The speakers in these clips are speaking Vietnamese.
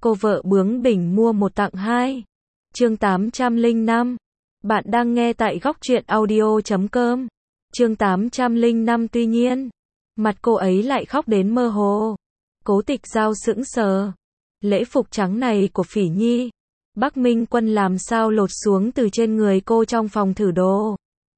Cô vợ bướng bỉnh mua một tặng hai. Chương 805. Bạn đang nghe tại góc truyện audio.com. Chương 805. Tuy nhiên, mặt cô ấy lại khóc đến mơ hồ. Cố Tịch Giao sững sờ. Lễ phục trắng này của Phỉ Nhi, Bắc Minh Quân làm sao lột xuống từ trên người cô trong phòng thử đồ.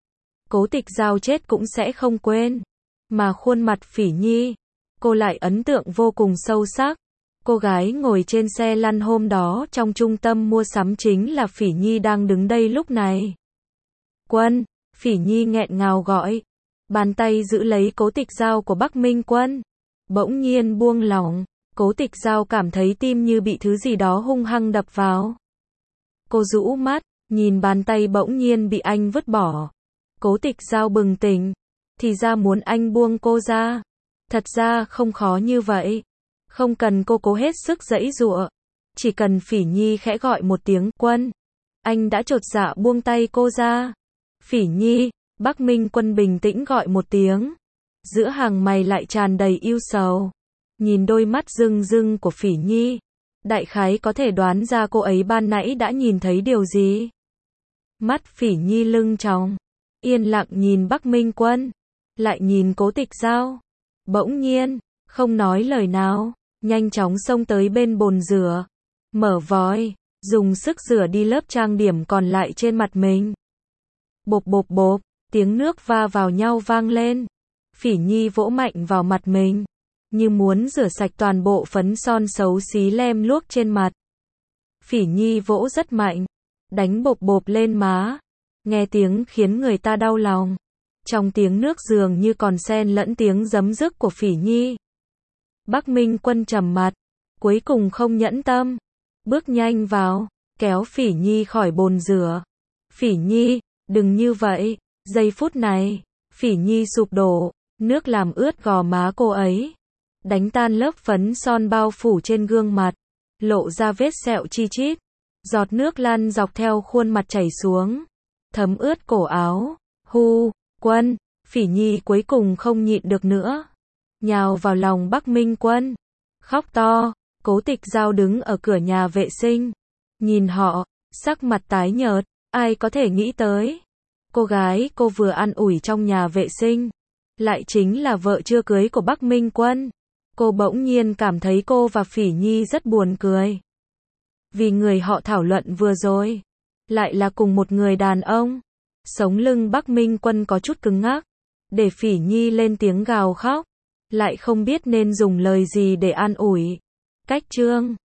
Cố Tịch Giao chết cũng sẽ không quên. Mà khuôn mặt Phỉ Nhi, cô lại ấn tượng vô cùng sâu sắc. Cô gái ngồi trên xe lăn hôm đó trong trung tâm mua sắm chính là Phỉ Nhi đang đứng đây lúc này. Quân, Phỉ Nhi nghẹn ngào gọi. Bàn tay giữ lấy Cố Tịch Giao của Bắc Minh Quân. Bỗng nhiên buông lỏng. Cố Tịch Giao cảm thấy tim như bị thứ gì đó hung hăng đập vào. Cô rũ mắt, nhìn bàn tay bỗng nhiên bị anh vứt bỏ. Cố Tịch Giao bừng tỉnh. Thì ra muốn anh buông cô ra. Thật ra không khó như vậy. Không cần cô cố hết sức giãy giụa. Chỉ cần Phỉ Nhi khẽ gọi một tiếng Quân. Anh đã chột dạ buông tay cô ra. Phỉ Nhi, Bắc Minh Quân bình tĩnh gọi một tiếng. Giữa hàng mày lại tràn đầy ưu sầu. Nhìn đôi mắt rưng rưng của Phỉ Nhi, đại khái có thể đoán ra cô ấy ban nãy đã nhìn thấy điều gì. Mắt Phỉ Nhi lưng tròng, yên lặng nhìn Bắc Minh Quân, lại nhìn Cố Tịch Giao. Bỗng nhiên, không nói lời nào, nhanh chóng xông tới bên bồn rửa, mở vòi, dùng sức rửa đi lớp trang điểm còn lại trên mặt mình. Bộp bộp bộp, tiếng nước va vào nhau vang lên. Phỉ Nhi vỗ mạnh vào mặt mình, như muốn rửa sạch toàn bộ phấn son xấu xí lem luốc trên mặt. Phỉ Nhi vỗ rất mạnh, đánh bộp bộp lên má, nghe tiếng khiến người ta đau lòng. Trong tiếng nước dường như còn xen lẫn tiếng giấm dứt của Phỉ Nhi. Bắc Minh Quân trầm mặt, cuối cùng không nhẫn tâm, bước nhanh vào, kéo Phỉ Nhi khỏi bồn rửa. Phỉ Nhi, đừng như vậy. Giây phút này, Phỉ Nhi sụp đổ, nước làm ướt gò má cô ấy, đánh tan lớp phấn son bao phủ trên gương mặt, lộ ra vết sẹo chi chít. Giọt nước lăn dọc theo khuôn mặt chảy xuống, thấm ướt cổ áo. Quân, Phỉ Nhi cuối cùng không nhịn được nữa, nhào vào lòng Bắc Minh Quân, khóc to. Cố Tịch Giao đứng ở cửa nhà vệ sinh, nhìn họ, sắc mặt tái nhợt. Ai có thể nghĩ tới, cô gái cô vừa an ủi trong nhà vệ sinh, lại chính là vợ chưa cưới của Bắc Minh Quân. Cô bỗng nhiên cảm thấy cô và Phỉ Nhi rất buồn cười. Vì người họ thảo luận vừa rồi, lại là cùng một người đàn ông. Sống lưng Bắc Minh Quân có chút cứng ngắc, để Phỉ Nhi lên tiếng gào khóc, lại không biết nên dùng lời gì để an ủi. Cách chương